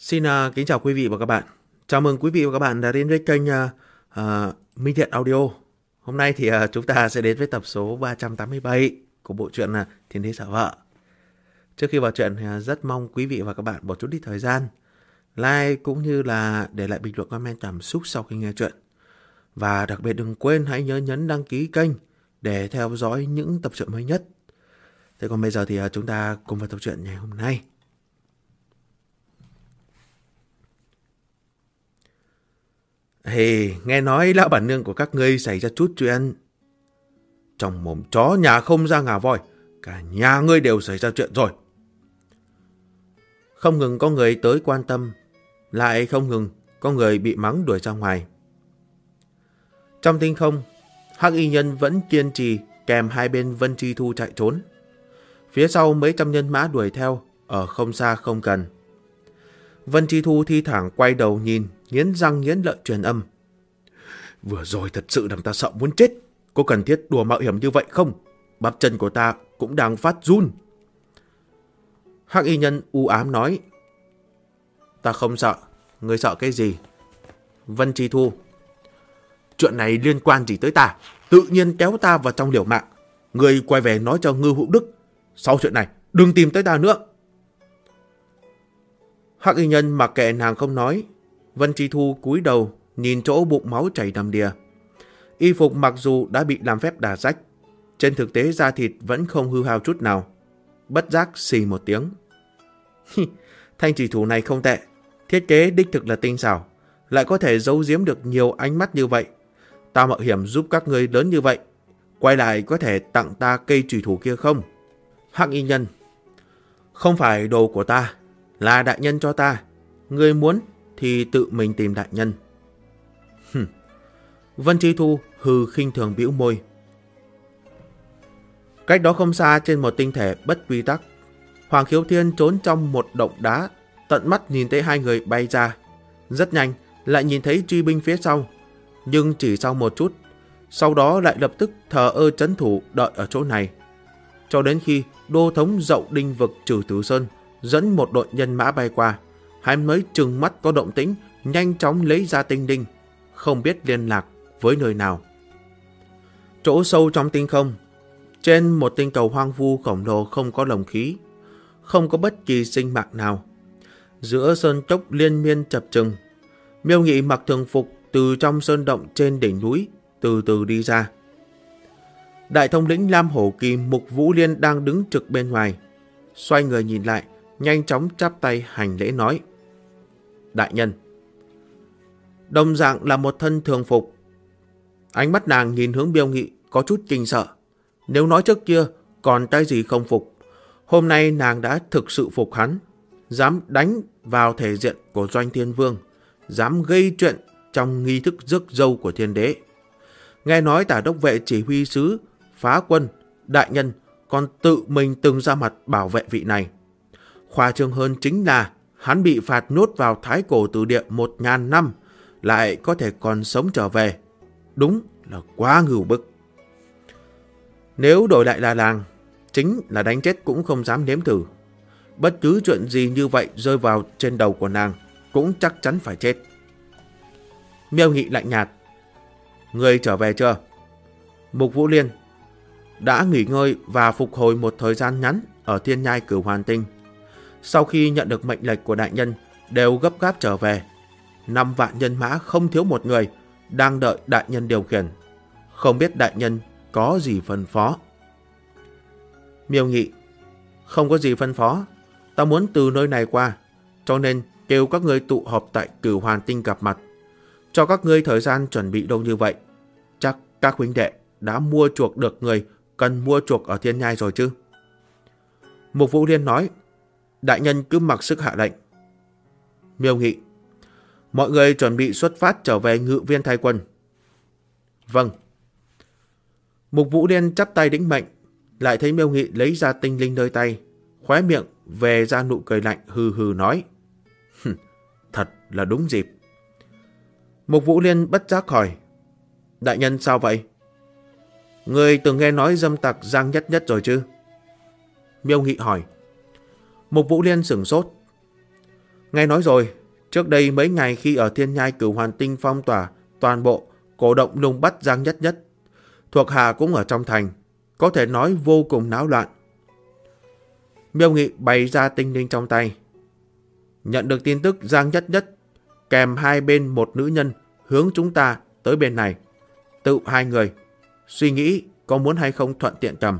Xin kính chào quý vị và các bạn. Chào mừng quý vị và các bạn đã đến với kênh Minh Thiện Audio. Hôm nay thì chúng ta sẽ đến với tập số 387 của bộ truyện Thiên Đế Giả Vợ. Trước khi vào truyện thì rất mong quý vị và các bạn bỏ chút ít thời gian like cũng như là để lại bình luận comment cảm xúc sau khi nghe truyện. Và đặc biệt đừng quên hãy nhớ nhấn đăng ký kênh để theo dõi những tập truyện mới nhất. Thế còn bây giờ thì chúng ta cùng vào tập truyện ngày hôm nay. Nghe nói lão bản nương của các ngươi xảy ra chút chuyện. Trong mồm chó nhà không ra ngà voi, cả nhà ngươi đều xảy ra chuyện rồi. Không ngừng có người tới quan tâm, lại không ngừng có người bị mắng đuổi ra ngoài. Trong tinh không, Hắc Y Nhân vẫn kiên trì kèm hai bên Vân Chi Thu chạy trốn. Phía sau mấy trăm nhân mã đuổi theo, ở không xa không gần. Vân Chi Thu thi thoảng quay đầu nhìn, nghiến răng nghiến lợi truyền âm. Vừa rồi thật sự làm ta sợ muốn chết. Có cần thiết đùa mạo hiểm như vậy không? Bắp chân của ta cũng đang phát run. Hắc Y Nhân u ám nói. Ta không sợ. Ngươi sợ cái gì? Vân Chi Thu. Chuyện này liên quan gì tới ta? Tự nhiên kéo ta vào trong liều mạng. Ngươi quay về nói cho Ngư Hữu Đức. Sau chuyện này đừng tìm tới ta nữa. Hắc Y Nhân mặc kệ nàng không nói. Vân Chi Thu cúi đầu nhìn chỗ bụng máu chảy đầm đìa. Y phục mặc dù đã bị làm phép đả rách, trên thực tế da thịt vẫn không hư hao chút nào. Bất giác xì một tiếng. Thanh chỉ thủ này không tệ, thiết kế đích thực là tinh xảo, lại có thể giấu giếm được nhiều ánh mắt như vậy. Ta mạo hiểm giúp các ngươi lớn như vậy, quay lại có thể tặng ta cây chùy thủ kia không? Hắc Y Nhân. Không phải đồ của ta, là đại nhân cho ta. Ngươi muốn thì tự mình tìm đại nhân. Vân Chi Thu hừ khinh thường bĩu môi. Cách đó không xa trên một tinh thể bất quy tắc, Hoàng Khiếu Thiên trốn trong một động đá, tận mắt nhìn thấy hai người bay ra. Rất nhanh lại nhìn thấy truy binh phía sau, nhưng chỉ sau một chút, sau đó lại lập tức thờ ơ trấn thủ đợi ở chỗ này. Cho đến khi đô thống Dậu Đinh vực Trừ Tử Sơn dẫn một đội nhân mã bay qua, hắn mới trừng mắt có động tĩnh, nhanh chóng lấy ra tinh đinh, không biết liên lạc với nơi nào. Chỗ sâu trong tinh không, trên một tinh cầu hoang vu khổng lồ không có lồng khí, không có bất kỳ sinh mạng nào. Giữa sơn cốc liên miên chập chừng, Miêu Nghị mặc thường phục từ trong sơn động trên đỉnh núi từ từ đi ra. Đại thống lĩnh Lam Hổ Kỳ Mục Vũ Liên đang đứng trực bên ngoài, xoay người nhìn lại, nhanh chóng chắp tay hành lễ nói. Đại nhân. Đồng dạng là một thân thường phục. Ánh mắt nàng nhìn hướng Miêu Nghị có chút kinh sợ. Nếu nói trước kia còn cái gì không phục, hôm nay nàng đã thực sự phục hắn. Dám đánh vào thể diện của Doanh Thiên Vương, dám gây chuyện trong nghi thức rước dâu của Thiên Đế. Nghe nói Tả Đốc Vệ chỉ huy sứ Phá Quân đại nhân còn tự mình từng ra mặt bảo vệ vị này. Khoa trương hơn chính là hắn bị phạt nhốt vào Thái Cổ Tử Địa 1000 năm, lại có thể còn sống trở về. Đúng là quá ngưu bức. Nếu đổi lại là làng, chính là đánh chết cũng không dám nếm thử. Bất cứ chuyện gì như vậy rơi vào trên đầu của nàng cũng chắc chắn phải chết. Miêu Nghị lạnh nhạt. Ngươi trở về chưa? Mục Vũ Liên đã nghỉ ngơi và phục hồi một thời gian ngắn ở Thiên Nhai Cửu Hoàn Tinh. Sau khi nhận được mệnh lệnh của đại nhân, đều gấp gáp trở về. 5 vạn nhân mã không thiếu một người, đang đợi đại nhân điều khiển. Không biết đại nhân có gì phân phó? Miêu Nghị. Không có gì phân phó. Ta muốn từ nơi này qua, cho nên kêu các ngươi tụ họp tại Cửu Hoàn Tinh gặp mặt. Cho các ngươi thời gian chuẩn bị đâu như vậy. Chắc các huynh đệ đã mua chuộc được người cần mua chuộc ở Thiên Nhai rồi chứ? Mục Vũ Liên nói. Đại nhân cứ mặc sức hạ lệnh. Miêu Nghị. Mọi người chuẩn bị xuất phát trở về Ngự Viên thay quân. Vâng. Mục Vũ Liên chắp tay đĩnh mệnh, lại thấy Miêu Nghị lấy ra tinh linh nơi tay, khóe miệng về ra nụ cười lạnh hừ hừ nói. Thật là đúng dịp. Mục Vũ Liên bất giác hỏi. Đại nhân sao vậy? Người từng nghe nói dâm tặc Giang Nhất Nhất rồi chứ? Miêu Nghị hỏi. Mục Vũ Liên sửng sốt. Nghe nói rồi, trước đây mấy ngày khi ở Thiên Nhai Cửu Hoàn Tinh phong tỏa toàn bộ, cổ động lùng bắt Giang Nhất Nhất. Thuộc hạ cũng ở trong thành, có thể nói vô cùng náo loạn. Miêu Nghị bày ra tinh linh trong tay. Nhận được tin tức Giang Nhất Nhất kèm hai bên một nữ nhân hướng chúng ta tới bên này. Tự hai người, suy nghĩ có muốn hay không thuận tiện cầm.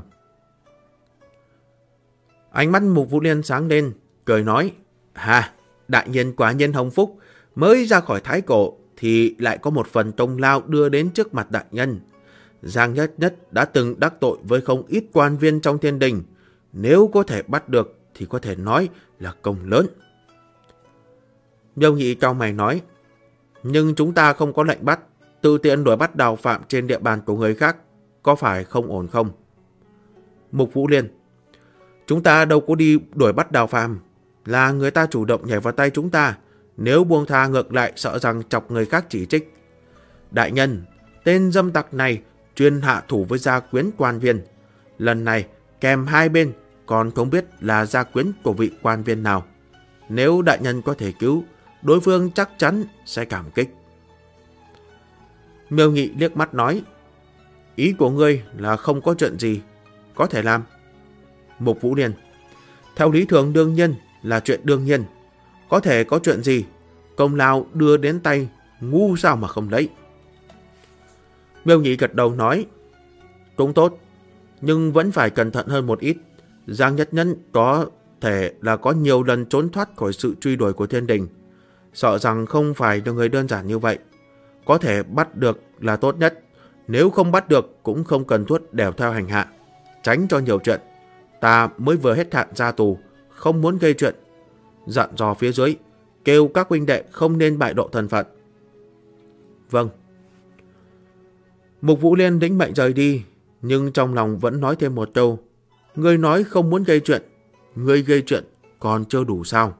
Ánh mắt Mục Vũ Liên sáng lên, cười nói, đại nhân quả nhân hồng phúc, mới ra khỏi thái cổ thì lại có một phần công lao đưa đến trước mặt đại nhân. Giang Nhất Nhất đã từng đắc tội với không ít quan viên trong thiên đình, nếu có thể bắt được thì có thể nói là công lớn. Miêu Nghị cau mày nói, nhưng chúng ta không có lệnh bắt, tự tiện đuổi bắt Đào Phạm trên địa bàn của người khác, có phải không ổn không? Mục Vũ Liên, chúng ta đâu có đi đuổi bắt Đào Phạm, là người ta chủ động nhảy vào tay chúng ta, nếu buông tha ngược lại sợ rằng chọc người khác chỉ trích. Đại nhân, tên dâm tặc này chuyên hạ thủ với gia quyến quan viên, lần này kèm hai bên còn không biết là gia quyến của vị quan viên nào. Nếu đại nhân có thể cứu, đối phương chắc chắn sẽ cảm kích. Miêu Nghị liếc mắt nói, ý của ngươi là không có chuyện gì, có thể làm. Mục Vũ Liên, theo lý thường đương nhiên là chuyện đương nhiên, có thể có chuyện gì, công lao đưa đến tay, ngu sao mà không lấy. Miêu Nghị gật đầu nói, cũng tốt, nhưng vẫn phải cẩn thận hơn một ít. Giang Nhất Nhất có thể là có nhiều lần trốn thoát khỏi sự truy đuổi của thiên đình, sợ rằng không phải là người đơn giản như vậy. Có thể bắt được là tốt nhất, nếu không bắt được cũng không cần thuốc đèo theo hành hạ, tránh cho nhiều chuyện. Ta mới vừa hết hạn ra tù, không muốn gây chuyện. Dặn dò phía dưới, kêu các huynh đệ không nên bại lộ thân phận. Vâng. Mục Vũ Liên lĩnh mệnh rời đi, nhưng trong lòng vẫn nói thêm một câu, ngươi nói không muốn gây chuyện, ngươi gây chuyện còn chưa đủ sao?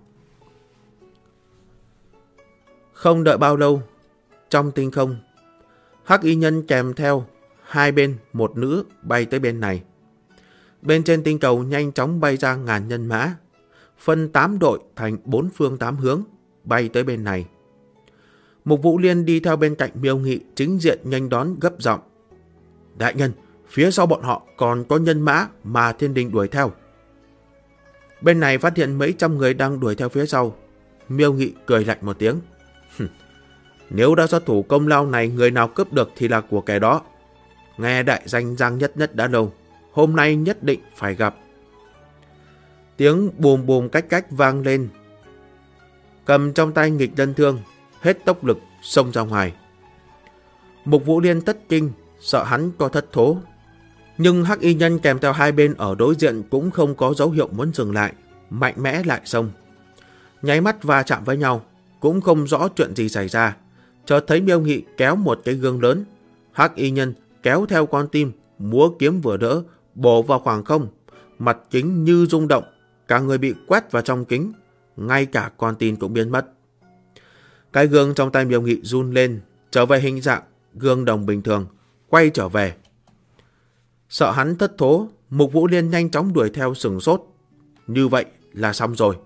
Không đợi bao lâu, trong tinh không, Hắc Y Nhân kèm theo hai bên một nữ bay tới bên này. Bên trên tinh cầu nhanh chóng bay ra ngàn nhân mã, phân 8 đội thành 4 phương 8 hướng, bay tới bên này. Mục Vũ Liên đi theo bên cạnh Miêu Nghị chính diện nghênh đón gấp giọng, đại nhân, phía sau bọn họ còn có nhân mã mà thiên đình đuổi theo. Bên này phát hiện mấy trăm người đang đuổi theo phía sau. Miêu Nghị cười lạnh một tiếng, nếu đã xuất thủ công lao này, người nào cướp được thì là của kẻ đó. Nghe đại danh Giang Nhất Nhất đã lâu, hôm nay nhất định phải gặp. Tiếng bùm bùm cách cách vang lên. Cầm trong tay nghịch lân thương, hết tốc lực xông ra ngoài. Mục Vũ Liên tất kinh, sợ hắn có thất thố. Nhưng Hắc Y Nhân kèm theo hai bên ở đối diện cũng không có dấu hiệu muốn dừng lại, mạnh mẽ lại xông. Nháy mắt va chạm với nhau, cũng không rõ chuyện gì xảy ra. Chợt thấy Miêu Nghị kéo một cái gương lớn, Hắc Y Nhân kéo theo con tim, múa kiếm vừa đỡ, bổ vào khoảng không, mặt kính như rung động, cả người bị quét vào trong kính, ngay cả con tim cũng biến mất. Cái gương trong tay Miêu Nghị run lên, trở về hình dạng gương đồng bình thường, quay trở về. Sợ hắn thất thố, Mục Vũ Liên nhanh chóng đuổi theo sừng sốt. Như vậy là xong rồi.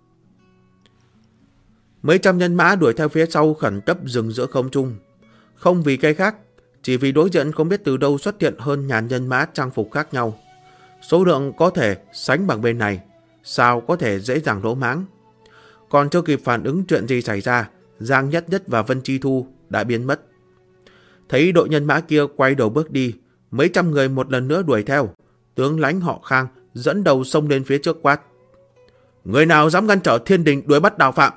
Mấy trăm nhân mã đuổi theo phía sau khẩn cấp dừng giữa không trung. Không vì cái khác, chỉ vì đối diện không biết từ đâu xuất hiện hơn ngàn nhân mã trang phục khác nhau. Số lượng có thể sánh bằng bên này, sao có thể dễ dàng lỗ mãng. Còn chưa kịp phản ứng chuyện gì xảy ra, Giang Nhất Nhất và Vân Chi Thu đã biến mất. Thấy đội nhân mã kia quay đầu bước đi, mấy trăm người một lần nữa đuổi theo. Tướng lãnh họ Khang dẫn đầu xông lên phía trước quát, người nào dám ngăn trở thiên đình đuổi bắt Đào Phạm?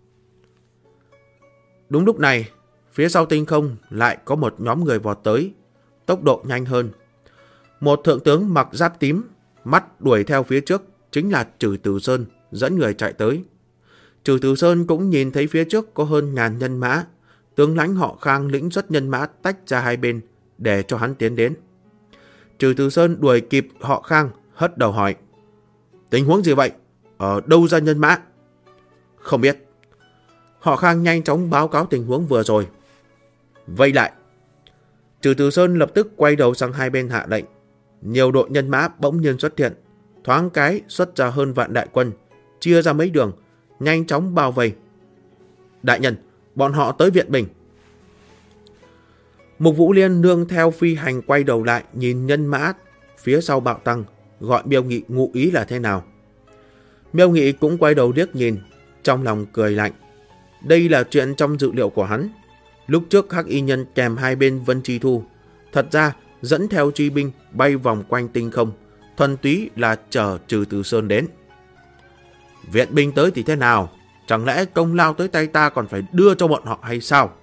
Đúng lúc này, phía sau tinh không lại có một nhóm người vọt tới, tốc độ nhanh hơn. Một thượng tướng mặc giáp tím, mắt đuổi theo phía trước, chính là Trừ Từ Sơn, dẫn người chạy tới. Trừ Từ Sơn cũng nhìn thấy phía trước có hơn ngàn nhân mã, tướng lãnh họ Khang lĩnh xuất nhân mã tách ra hai bên để cho hắn tiến đến. Trừ Từ Sơn đuổi kịp họ Khang, hất đầu hỏi, tình huống gì vậy? Ở đâu ra nhân mã? Không biết. Họ Khang nhanh chóng báo cáo tình huống vừa rồi. Vây lại. Trừ Từ Sơn lập tức quay đầu sang hai bên hạ lệnh. Nhiều đội nhân mã bỗng nhiên xuất hiện, thoáng cái xuất ra hơn vạn đại quân, chia ra mấy đường, nhanh chóng bao vây. Đại nhân, bọn họ tới viện binh. Mục Vũ Liên nương theo phi hành quay đầu lại nhìn nhân mã phía sau bạo tăng, gọi Miêu Nghị ngụ ý là thế nào. Miêu Nghị cũng quay đầu liếc nhìn, trong lòng cười lạnh. Đây là chuyện trong dự liệu của hắn. Lúc trước Hắc Y Nhân kèm hai bên Vân Chi Thu, thật ra dẫn theo truy binh bay vòng quanh tinh không, thuần túy là chờ Trừ Từ Sơn đến. Viện binh tới thì thế nào? Chẳng lẽ công lao tới tay ta còn phải đưa cho bọn họ hay sao?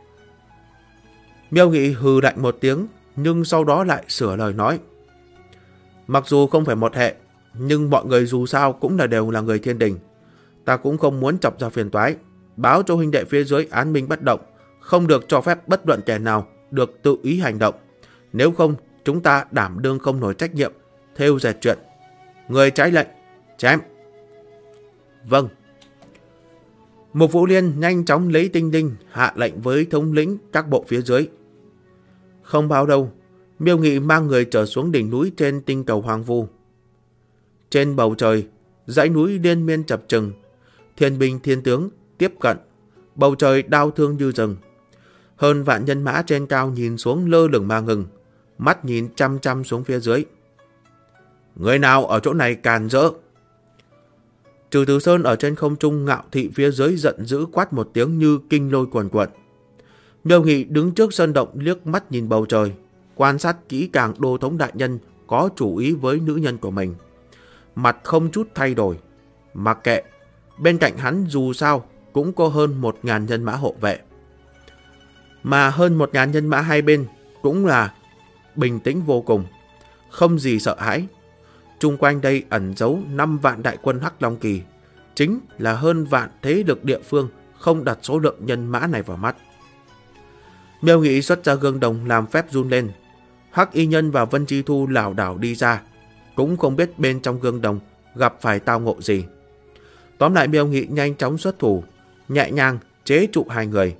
Miêu Nghị hừ lạnh một tiếng, nhưng sau đó lại sửa lời nói. Mặc dù không phải một hệ, nhưng mọi người dù sao cũng đều là người thiên đình. Ta cũng không muốn chọc ra phiền toái. Báo cho huynh đệ phía dưới án binh bất động, không được cho phép bất luận kẻ nào được tự ý hành động. Nếu không, chúng ta đảm đương không nổi trách nhiệm, thêu dệt chuyện. Người trái lệnh, chém. Vâng. Mục Vũ Liên nhanh chóng lấy tinh đinh hạ lệnh với thống lĩnh các bộ phía dưới. Không bao lâu, Miêu Nghị mang người trở xuống đỉnh núi trên tinh cầu hoang vu. Trên bầu trời, dãy núi liên miên chập chừng, thiên binh thiên tướng tiếp cận, bầu trời đau thương như rừng. Hơn vạn nhân mã trên cao nhìn xuống lơ lửng mà ngừng, mắt nhìn chăm chăm xuống phía dưới. Người nào ở chỗ này càn rỡ? Trừ Từ Sơn ở trên không trung ngạo thị phía dưới giận dữ quát một tiếng như kinh lôi cuồn cuộn. Miêu Nghị đứng trước sân động liếc mắt nhìn bầu trời, quan sát kỹ càng Đô thống đại nhân có chủ ý với nữ nhân của mình. Mặt không chút thay đổi. Mặc kệ, bên cạnh hắn dù sao cũng có hơn 1000 nhân mã hộ vệ. Mà hơn 1000 nhân mã hai bên cũng là bình tĩnh vô cùng, không gì sợ hãi. Chung quanh đây ẩn giấu 5 vạn đại quân Hắc Long Kỳ, chính là hơn vạn thế lực địa phương không đặt số lượng nhân mã này vào mắt. Miêu Nghị xuất ra gương đồng làm phép run lên. Hắc Y Nhân và Vân Chi Thu lảo đảo đi ra, cũng không biết bên trong gương đồng gặp phải tao ngộ gì. Tóm lại Miêu Nghị nhanh chóng xuất thủ, nhẹ nhàng chế trụ hai người.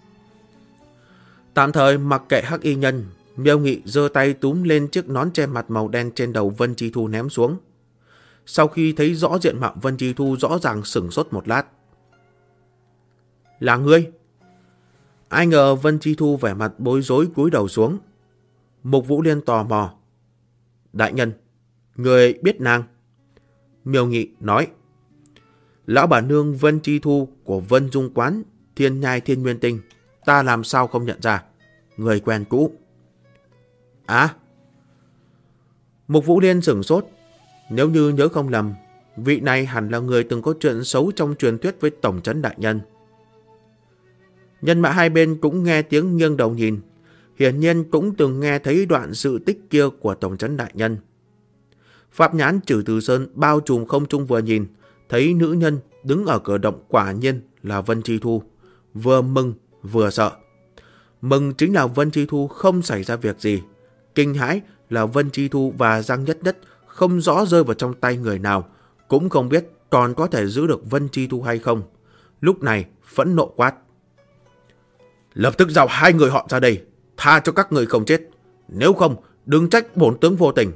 Tạm thời mặc kệ Hắc Y Nhân, Miêu Nghị giơ tay túm lên chiếc nón che mặt màu đen trên đầu Vân Chi Thu ném xuống. Sau khi thấy rõ diện mạo Vân Chi Thu rõ ràng sửng sốt một lát. Là ngươi? Ai ngờ Vân Chi Thu vẻ mặt bối rối cúi đầu xuống. Mục Vũ Liên tò mò. Đại nhân, người biết nàng? Miêu Nghị nói. Lão bà nương Vân Chi Thu của Vân Dung Quán, Thiên Nhai Thiên Nguyên Tinh, ta làm sao không nhận ra? Người quen cũ. À? Mục Vũ Liên sửng sốt. Nếu như nhớ không lầm, vị này hẳn là người từng có chuyện xấu trong truyền thuyết với Tổng trấn đại nhân. Nhân mã hai bên cũng nghe tiếng nghiêng đầu nhìn, hiển nhiên cũng từng nghe thấy đoạn sự tích kia của Tổng trấn đại nhân. Pháp nhãn Trừ Từ Sơn bao trùm không trung vừa nhìn, thấy nữ nhân đứng ở cửa động quả nhiên là Vân Chi Thu, vừa mừng vừa sợ. Mừng chính là Vân Chi Thu không xảy ra việc gì, kinh hãi là Vân Chi Thu và Giang Nhất Nhất không rõ rơi vào trong tay người nào, cũng không biết còn có thể giữ được Vân Chi Thu hay không. Lúc này phẫn nộ quát. Lập tức giao hai người họ ra đây, tha cho các người không chết. Nếu không, đừng trách bổn tướng vô tình.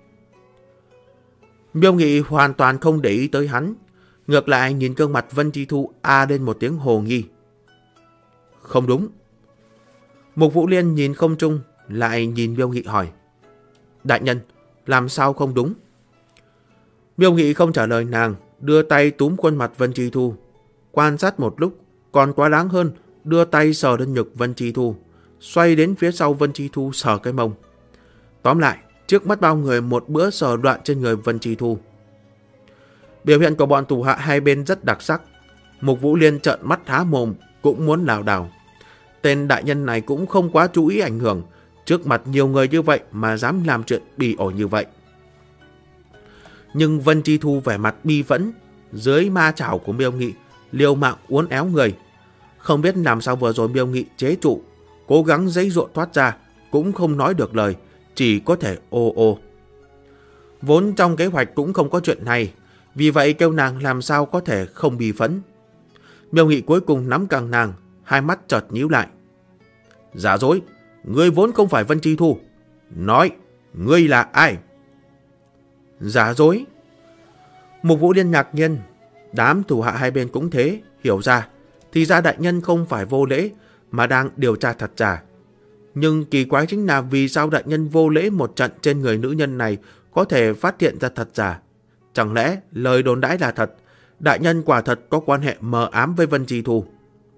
Miêu Nghị hoàn toàn không để ý tới hắn, ngược lại nhìn gương mặt Vân Chi Thu lên một tiếng hồ nghi. Không đúng. Mục Vũ Liên nhìn không trung, lại nhìn Miêu Nghị hỏi. Đại nhân, làm sao không đúng? Miêu Nghị không trả lời nàng, đưa tay túm khuôn mặt Vân Chi Thu. Quan sát một lúc, còn quá đáng hơn, đưa tay sờ lên ngực Vân Chi Thu, xoay đến phía sau Vân Chi Thu sờ cái mông. Tóm lại, trước mắt bao người một bữa sờ đoạn trên người Vân Chi Thu. Biểu hiện của bọn tù hạ hai bên rất đặc sắc. Mục Vũ Liên trợn mắt há mồm, cũng muốn lảo đảo. Tên đại nhân này cũng không quá chú ý ảnh hưởng, trước mặt nhiều người như vậy mà dám làm chuyện bỉ ổi như vậy. Nhưng Vân Chi Thu vẻ mặt bi phẫn, dưới ma chảo của Miêu Nghị liều mạng uốn éo người. Không biết làm sao vừa rồi Miêu Nghị chế trụ, cố gắng giãy giụa thoát ra, cũng không nói được lời, chỉ có thể ô ô. Vốn trong kế hoạch cũng không có chuyện này, vì vậy kêu nàng làm sao có thể không bi phẫn. Miêu Nghị cuối cùng nắm càng nàng, hai mắt chợt nhíu lại. Giả dối, ngươi vốn không phải Vân Chi Thu. Nói, ngươi là ai? Giả dối. Mục Vũ Liên ngạc nhiên. Đám thủ hạ hai bên cũng thế, hiểu ra. Thì ra đại nhân không phải vô lễ, mà đang điều tra thật giả. Nhưng kỳ quái chính là vì sao đại nhân vô lễ một trận trên người nữ nhân này có thể phát hiện ra thật giả. Chẳng lẽ lời đồn đãi là thật, đại nhân quả thật có quan hệ mờ ám với Vân Chi Thu?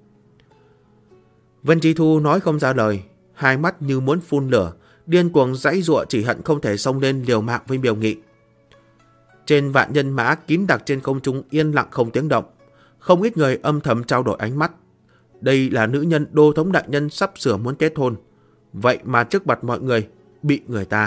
Vân Chi Thu nói không ra lời, hai mắt như muốn phun lửa, điên cuồng giãy giụa chỉ hận không thể xông lên liều mạng với Miêu Nghị. Trên vạn nhân mã kín đặc trên không trung yên lặng không tiếng động, không ít người âm thầm trao đổi ánh mắt. Đây là nữ nhân đô thống đại nhân sắp sửa muốn kết hôn, vậy mà trước mặt mọi người bị người ta.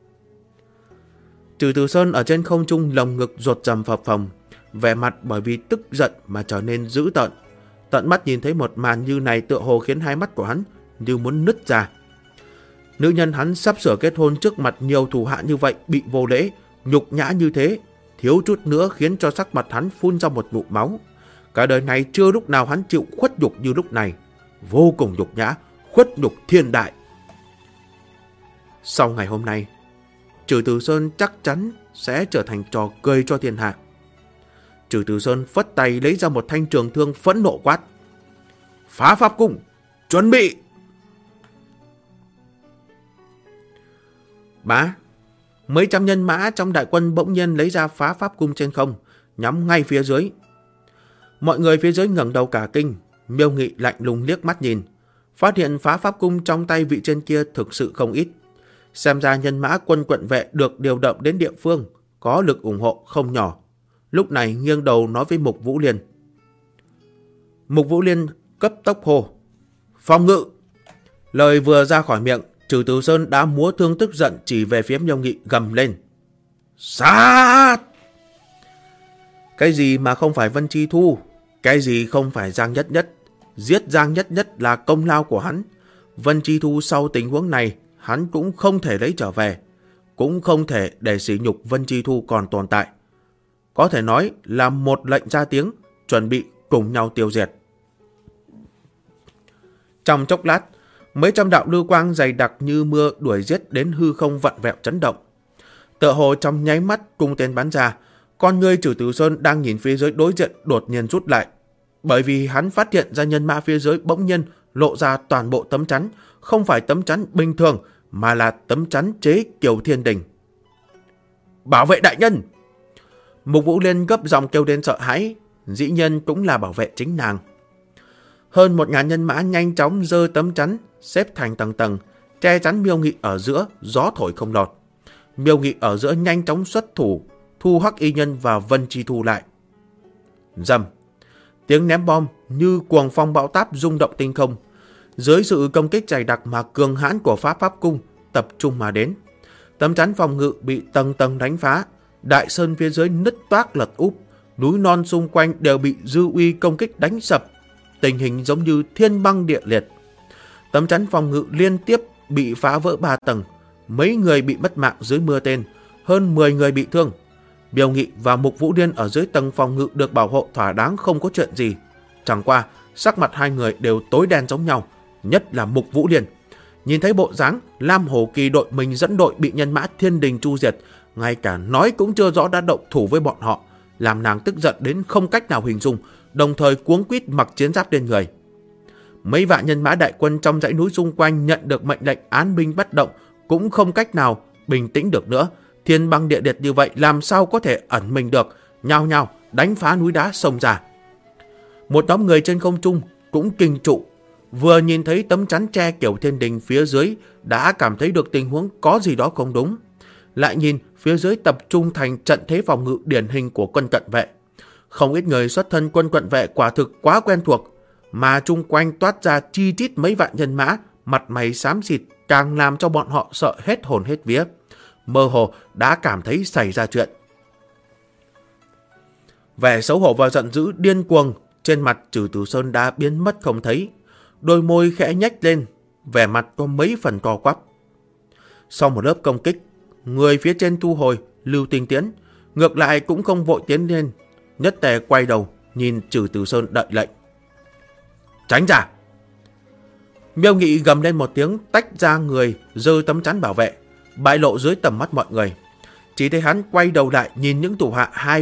Trừ Từ Sơn ở trên không trung lồng ngực ruột rầm phập phồng, vẻ mặt bởi vì tức giận mà trở nên dữ tợn. Tận mắt nhìn thấy một màn như này tựa hồ khiến hai mắt của hắn như muốn nứt ra. Nữ nhân hắn sắp sửa kết hôn trước mặt nhiều thủ hạ như vậy bị vô lễ, nhục nhã như thế, thiếu chút nữa khiến cho sắc mặt hắn phun ra một ngụm máu. Cả đời này chưa lúc nào hắn chịu khuất nhục như lúc này, vô cùng nhục nhã, khuất nhục thiên đại. Sau ngày hôm nay, Trừ Từ Sơn chắc chắn sẽ trở thành trò cười cho thiên hạ. Trừ Từ Sơn phất tay lấy ra một thanh trường thương phẫn nộ quát: "Phá pháp cung, chuẩn bị!" Bá, mấy trăm nhân mã trong đại quân bỗng nhiên lấy ra phá pháp cung trên không, nhắm ngay phía dưới. Mọi người phía dưới ngẩng đầu cả kinh. Miêu Nghị lạnh lùng liếc mắt nhìn, phát hiện phá pháp cung trong tay vị trên kia thực sự không ít. Xem ra nhân mã quân quận vệ được điều động đến địa phương, có lực ủng hộ không nhỏ. Lúc này nghiêng đầu nói với Mục Vũ Liên. Mục Vũ Liên cấp tốc hô: "Phòng ngự!" Lời vừa ra khỏi miệng, Trừ Từ Sơn đã múa thương tức giận chỉ về phía Miêu Nghị gầm lên: "Sát!" Cái gì mà không phải Vân Chi Thu, cái gì không phải Giang Nhất Nhất. Giết Giang Nhất Nhất là công lao của hắn. Vân Chi Thu sau tình huống này hắn cũng không thể lấy trở về, cũng không thể để sỉ nhục Vân Chi Thu còn tồn tại. Có thể nói là một lệnh ra tiếng, chuẩn bị cùng nhau tiêu diệt. Trong chốc lát, mấy trăm đạo lưu quang dày đặc như mưa đuổi giết đến hư không vặn vẹo chấn động. Tựa hồ trong nháy mắt cung tên bắn ra, con ngươi Trừ Từ Sơn đang nhìn phía dưới đối diện đột nhiên rút lại, bởi vì hắn phát hiện ra nhân mã phía dưới bỗng nhiên lộ ra toàn bộ tấm chắn, không phải tấm chắn bình thường mà là tấm chắn chế Kiều Thiên Đình. "Bảo vệ đại nhân!" Mục Vũ Liên gấp giọng kêu lên sợ hãi, dĩ nhiên cũng là bảo vệ chính nàng. Hơn 1000 nhân mã nhanh chóng giơ tấm chắn xếp thành tầng tầng, che chắn Miêu Nghị ở giữa, gió thổi không lọt. Miêu Nghị ở giữa nhanh chóng xuất thủ, thu Hắc Y Nhân và Vân Chi Thu lại. Rầm, tiếng ném bom như cuồng phong bão táp rung động tinh không. Dưới sự công kích dày đặc mà cường hãn của pháp cung tập trung mà đến, tấm chắn phòng ngự bị tầng tầng đánh phá, đại sơn phía dưới nứt toác lật úp, núi non xung quanh đều bị dư uy công kích đánh sập, tình hình giống như thiên băng địa liệt. Tấm chắn phòng ngự liên tiếp bị phá vỡ 3 tầng, mấy người bị mất mạng dưới mưa tên, hơn 10 người bị thương. Miêu Nghị và Mục Vũ Liên ở dưới tầng phòng ngự được bảo hộ thỏa đáng, không có chuyện gì. Chẳng qua sắc mặt hai người đều tối đen giống nhau, nhất là Mục Vũ Liên. Nhìn thấy bộ dáng Lam Hổ Kỳ đội mình dẫn đội bị nhân mã Thiên Đình chu diệt, ngay cả nói cũng chưa rõ đã động thủ với bọn họ, làm nàng tức giận đến không cách nào hình dung, đồng thời cuống quýt mặc chiến giáp lên người. Mấy vạn nhân mã đại quân trong dãy núi xung quanh nhận được mệnh lệnh án binh bất động, cũng không cách nào bình tĩnh được nữa. Thiên băng địa liệt như vậy làm sao có thể ẩn mình được, nhao nhao đánh phá núi đá xông ra. Một nhóm người trên không trung cũng kinh trụ, vừa nhìn thấy tấm chắn che Kiều Thiên Đình phía dưới đã cảm thấy được tình huống có gì đó không đúng. Lại nhìn phía dưới tập trung thành trận thế phòng ngự điển hình của quân cận vệ. Không ít người xuất thân quân cận vệ quả thực quá quen thuộc, mà chung quanh toát ra chi chít mấy vạn nhân mã, mặt mày xám xịt càng làm cho bọn họ sợ hết hồn hết vía. Mơ hồ đã cảm thấy xảy ra chuyện. Vẻ xấu hổ và giận dữ điên cuồng trên mặt Trừ Từ Sơn đã biến mất không thấy, đôi môi khẽ nhếch lên, vẻ mặt có mấy phần co quắp. Sau một lớp công kích, người phía trên thu hồi lưu tinh tiễn, ngược lại cũng không vội tiến lên, nhất tề quay đầu nhìn Trừ Từ Sơn đợi lệnh. "Tránh ra!" Miêu Nghị gầm lên một tiếng, tách ra người, giơ tấm chắn bảo vệ, bại lộ dưới tầm mắt mọi người. Chỉ thấy hắn quay đầu lại nhìn những thủ hạ hai bên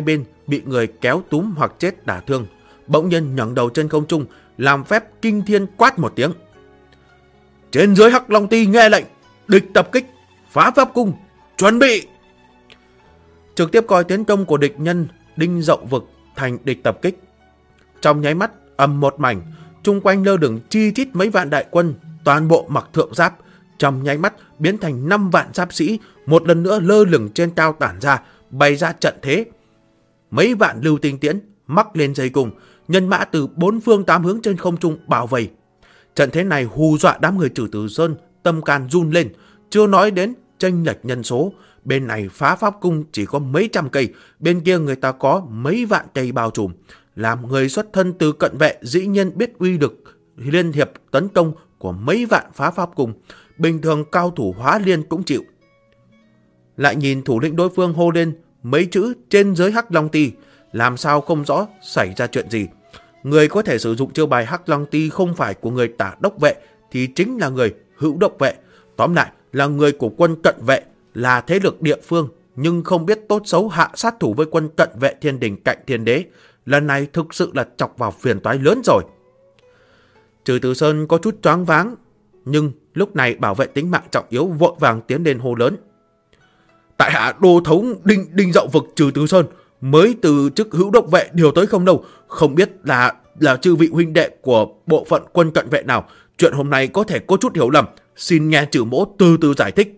bị người kéo túm hoặc chết đả thương, bỗng nhiên ngẩng đầu trên không trung, làm phép kinh thiên quát một tiếng. Trên dưới Hắc Long Ti nghe lệnh, địch tập kích, phá pháp cung, chuẩn bị. Trực tiếp coi tiến công của địch nhân Đinh Dậu Vực thành địch tập kích. Trong nháy mắt ầm một mảnh, chung quanh lơ lửng chi chít mấy vạn đại quân, toàn bộ mặc thượng giáp, trong nháy mắt biến thành 5 vạn giáp sĩ, một lần nữa lơ lửng trên cao tản ra, bày ra trận thế. Mấy vạn lưu tinh tiễn mắc lên dây cùng, nhân mã từ 4 phương 8 hướng trên không trung bảo vệ. Trận thế này hù dọa đám người Trừ Tử Sơn, tâm can run lên, chưa nói đến chênh lệch nhân số. Bên này phá pháp cung chỉ có mấy trăm cây, bên kia người ta có mấy vạn cây bao trùm. Làm người xuất thân từ cận vệ dĩ nhiên biết uy lực liên hiệp tấn công của mấy vạn phá pháp cung. Bình thường cao thủ hóa liên cũng chịu. Lại nhìn thủ lĩnh đối phương hô lên mấy chữ trên dưới Hắc Long Ti, làm sao không rõ xảy ra chuyện gì. Người có thể sử dụng chiêu bài Hắc Long Ti không phải của người Tả Đốc Vệ thì chính là người Hữu Đốc Vệ. Tóm lại là người của quân cận vệ, là thế lực địa phương nhưng không biết tốt xấu hạ sát thủ với quân cận vệ Thiên Đình cạnh Thiên Đế. Lần này thực sự là chọc vào phiền toái lớn rồi. Trừ Tử Sơn có chút choáng váng, nhưng lúc này bảo vệ tính mạng trọng yếu vội vàng tiến lên hô lớn. Tại hạ đô thống Đinh Dậu Vực Trừ Tử Sơn mới từ chức Hữu Đốc Vệ điều tới không đâu, không biết là chư vị huynh đệ của bộ phận quân cận vệ nào. Chuyện hôm nay có thể có chút hiểu lầm, xin nghe Trừ Mỗ từ từ giải thích.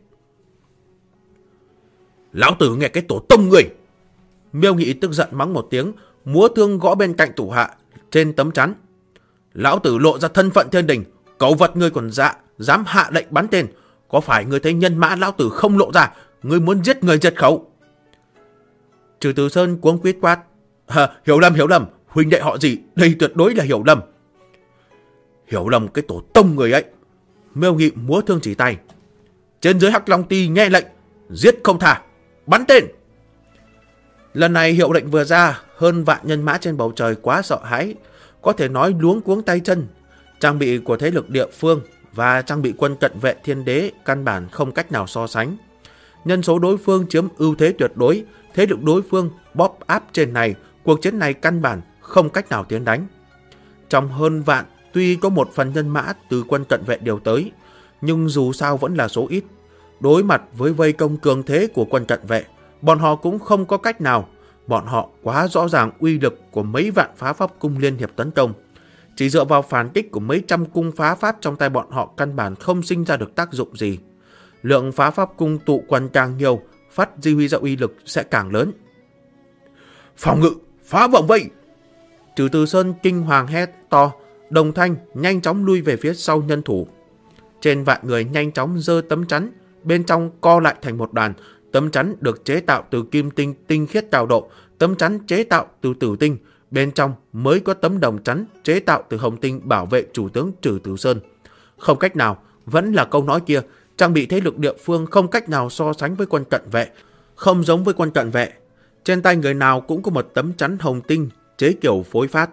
Lão tử nghe cái tổ tông người! Miêu Nghị tức giận mắng một tiếng, múa thương gõ bên cạnh thủ hạ trên tấm chắn. Lão tử lộ ra thân phận Thiên Đình, cẩu vật ngươi còn dám hạ lệnh bắn tên. Có phải ngươi thấy nhân mã lão tử không lộ ra, ngươi muốn giết người diệt khẩu? Trừ Tử Sơn cuống quýt quát. Hiểu lầm, huynh đệ họ gì, đây tuyệt đối là hiểu lầm. Hiểu lầm cái tổ tông người ấy. Miêu Nghị múa thương chỉ tay. Trên dưới Hắc Long Ti nghe lệnh, giết không tha, bắn tên. Lần này hiệu lệnh vừa ra, hơn vạn nhân mã trên bầu trời quá sợ hãi, có thể nói luống cuống tay chân. Trang bị của thế lực địa phương và trang bị quân cận vệ Thiên Đế căn bản không cách nào so sánh. Nhân số đối phương chiếm ưu thế tuyệt đối, thế lực đối phương bóp áp trên này, cuộc chiến này căn bản không cách nào tiến đánh. Trong hơn vạn, tuy có một phần nhân mã từ quân cận vệ điều tới, nhưng dù sao vẫn là số ít. Đối mặt với vây công cường thế của quân cận vệ, bọn họ cũng không có cách nào. Bọn họ quá rõ ràng uy lực của mấy vạn phá pháp cung liên hiệp tấn công. Chỉ dựa vào phản kích của mấy trăm cung phá pháp trong tay bọn họ căn bản không sinh ra được tác dụng gì. Lượng phá pháp cung tụ quần càng nhiều, phát huy ra uy lực sẽ càng lớn. Phòng ngự, phá vòng vây! Trừ Tử Sơn kinh hoàng hét to, đồng thanh nhanh chóng lui về phía sau nhân thủ. Trên vạn người nhanh chóng giơ tấm chắn, bên trong co lại thành một đoàn. Tấm chắn được chế tạo từ kim tinh tinh khiết cao độ, tấm chắn chế tạo từ tử tinh, bên trong mới có tấm đồng chắn chế tạo từ hồng tinh bảo vệ chủ tướng Trừ Tử Sơn. Không cách nào, vẫn là câu nói kia, trang bị thế lực địa phương không cách nào so sánh với quân cận vệ, không giống với quân cận vệ. Trên tay người nào cũng có một tấm chắn hồng tinh chế kiểu phối phát.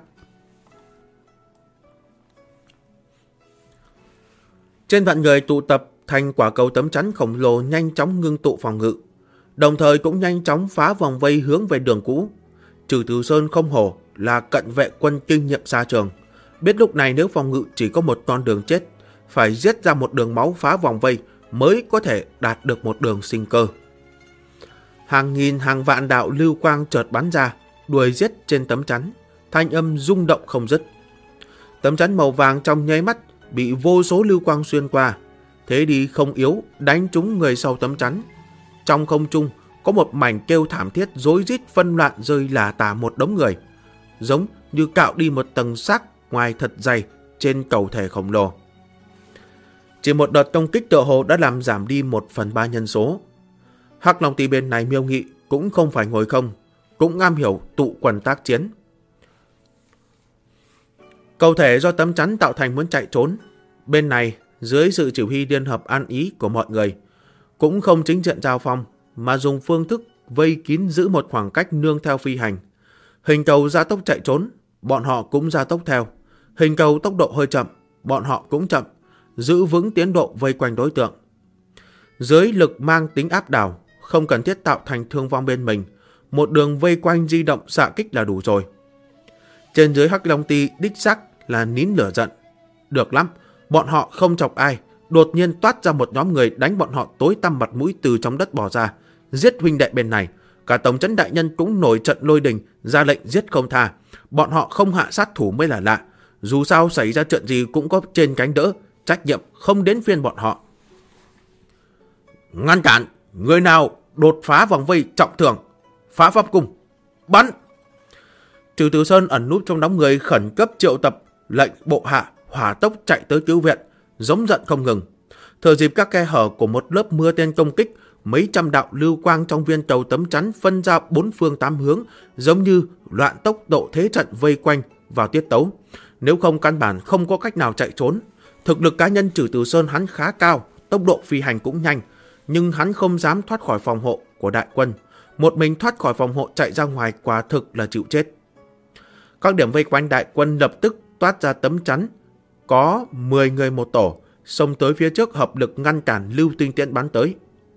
Trên vạn người tụ tập thành quả cầu tấm chắn khổng lồ nhanh chóng ngưng tụ phòng ngự, đồng thời cũng nhanh chóng phá vòng vây hướng về đường cũ. Trừ Tử Sơn không hổ là cận vệ quân kinh nghiệm xa trường, biết lúc này nếu phòng ngự chỉ có một con đường chết, phải giết ra một đường máu phá vòng vây mới có thể đạt được một đường sinh cơ. Hàng nghìn hàng vạn đạo lưu quang chợt bắn ra, đuổi giết trên tấm chắn, thanh âm rung động không dứt. Tấm chắn màu vàng trong nháy mắt bị vô số lưu quang xuyên qua, thế đi không yếu đánh trúng người sau tấm chắn. Trong không trung có một mảnh kêu thảm thiết rối rít phân loạn rơi lả tả một đống người, giống như cạo đi một tầng xác ngoài thật dày trên cầu thể khổng lồ. Chỉ một đợt công kích tựa hồ đã làm giảm đi 1/3 nhân số. Hắc Long Ti bên này Miêu Nghị cũng không phải ngồi không, cũng am hiểu tụ quần tác chiến. Cầu thể do tấm chắn tạo thành muốn chạy trốn, bên này dưới sự chỉ huy liên hợp ăn ý của mọi người, cũng không chính diện giao phong mà dùng phương thức vây kín giữ một khoảng cách nương theo phi hành. Hình cầu gia tốc chạy trốn, bọn họ cũng gia tốc theo. Hình cầu tốc độ hơi chậm, bọn họ cũng chậm, giữ vững tiến độ vây quanh đối tượng. Dưới lực mang tính áp đảo, không cần thiết tạo thành thương vong bên mình, một đường vây quanh di động xạ kích là đủ rồi. Trên dưới Hắc Long Ti đích xác là nín lửa giận. Được lắm, bọn họ không chọc ai, đột nhiên toát ra một nhóm người đánh bọn họ tối tăm mặt mũi từ trong đất bò ra, giết huynh đệ bên này. Cả Tổng trấn đại nhân cũng nổi trận lôi đình, ra lệnh giết không tha. Bọn họ không hạ sát thủ mới là lạ. Dù sao xảy ra chuyện gì cũng có trên cánh đỡ, trách nhiệm không đến phiên bọn họ. Ngăn cản, người nào đột phá vòng vây trọng thưởng, phá pháp cung, bắn. Trừ Từ Sơn ẩn núp trong đám người khẩn cấp triệu tập lệnh bộ hạ hỏa tốc chạy tới cứu viện, giống giận không ngừng. Thừa dịp các khe hở của một lớp mưa tên công kích, mấy trăm đạo lưu quang trong viên tàu tấm chắn phân ra bốn phương tám hướng, giống như loạn tốc độ thế trận vây quanh vào tiết tấu. Nếu không căn bản không có cách nào chạy trốn. Thực lực cá nhân Trừ Từ Sơn hắn khá cao, tốc độ phi hành cũng nhanh, nhưng hắn không dám thoát khỏi phòng hộ của đại quân. Một mình thoát khỏi phòng hộ chạy ra ngoài quả thực là chịu chết. Các điểm vây quanh đại quân lập tức toát ra tấm chắn, có 10 người một tổ, xông tới phía trước hợp lực ngăn cản lưu tinh tiễn bắn tới.